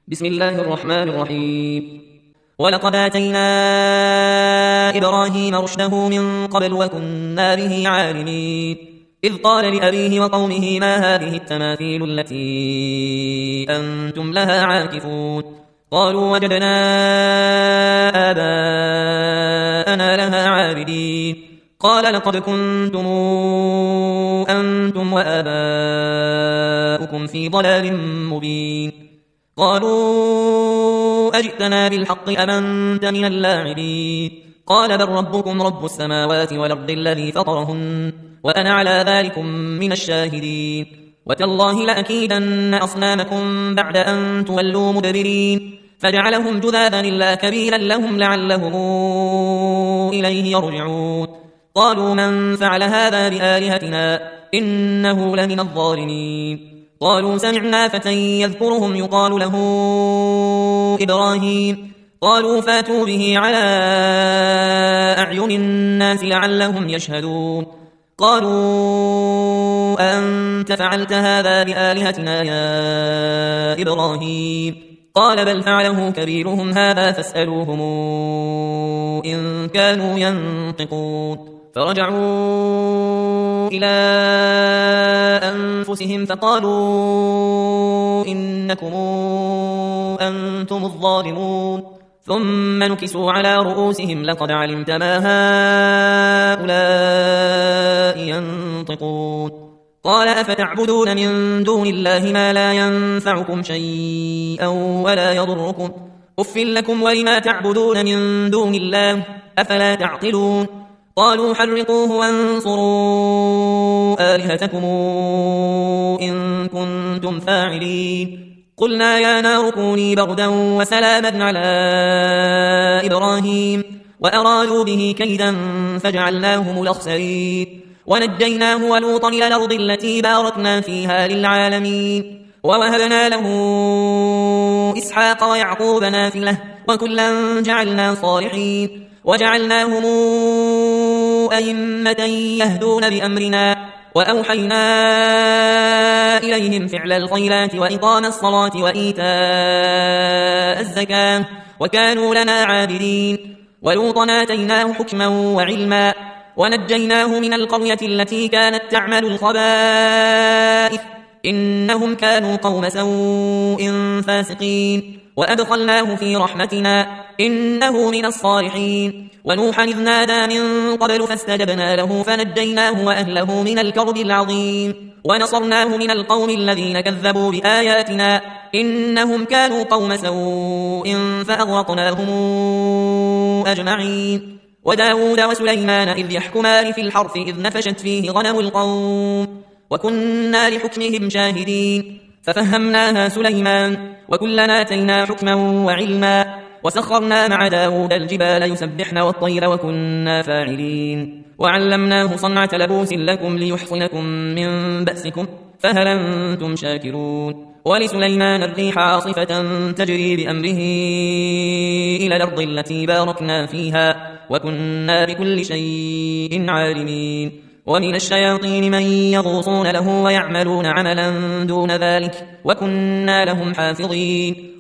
بسم الله الرحمن الرحيم. ولقد آتينا إبراهيم رشده من قبل وكنا به عالمين. إذ قال لأبيه وقومه ما هذه التماثيل التي أنتم لها عاكفون. قالوا وجدنا آباءنا لها عابدين. قال لقد كنتم أنتم وآباؤكم في ضلال مبين. قالوا أجئتنا بالحق أم أنت من اللاعبين. قال بل ربكم رب السماوات والأرض الذي فطرهن وأنا على ذلكم من الشاهدين. وتالله لأكيدن أصنامكم بعد أن تولوا مدبرين. فجعلهم جذاذا إلا كبيرا لهم لعلهم إليه يرجعون. قالوا من فعل هذا بآلهتنا إنه لمن الظالمين. قالوا سمعنا فتى يذكرهم يقال له إبراهيم. قالوا فاتوا به على أعين الناس لعلهم يشهدون. قالوا أنت فعلت هذا بآلهتنا يا إبراهيم. قال بل فعله كبيرهم هذا فاسألوهم إن كانوا ينطقون. فرجعوا إلى أنفسهم فقالوا إنكم أنتم الظالمون. ثم نكسوا على رؤوسهم لقد علمت ما هؤلاء ينطقون. قال أفتعبدون من دون الله ما لا ينفعكم شيئا ولا يضركم أف لكم ولما تعبدون من دون الله أفلا تعقلون. قالوا حرقوه وانصروا آلهتكم إن كنتم فاعلين. قلنا يا نار كوني بردا وسلاما على إبراهيم وأرادوا به كيدا فجعلناهم الأخسرين. ونجيناه ولوطا إلى الأرض التي باركنا فيها للعالمين. ووهبنا له إسحاق ويعقوب نافلة وكلا جعلنا صالحين. وجعلناهم أئمة يهدون بأمرنا وأوحينا إليهم فعل الخيرات وإقام الصلاة وإيتاء الزكاة وكانوا لنا عابدين. ولوطا آتيناه حكما وعلما ونجيناه من القرية التي كانت تعمل الخبائث إنهم كانوا قوم سوء فاسقين. وأدخلناه في رحمتنا إنه من الصالحين. ونوحا إذ نادى من قبل فاستجبنا له فنجيناه وأهله من الكرب العظيم. ونصرناه من القوم الذين كذبوا بآياتنا إنهم كانوا قوم سوء فأغرقناهم أجمعين. وداود وسليمان إذ يحكمان في الحرث إذ نفشت فيه غنم القوم وكنا لحكمهم شاهدين. ففهمناها سليمان وكلنا آتينا حكما وعلما. وسخرنا مع داود الجبال يسبحن والطير وكنا فاعلين. وعلمناه صنعة لبوس لكم ليحصنكم من بأسكم فهل أنتم شاكرون. ولسليمان الريح عاصفة تجري بأمره إلى الأرض التي باركنا فيها وكنا بكل شيء عالمين. ومن الشياطين من يغوصون له ويعملون عملا دون ذلك وكنا لهم حافظين.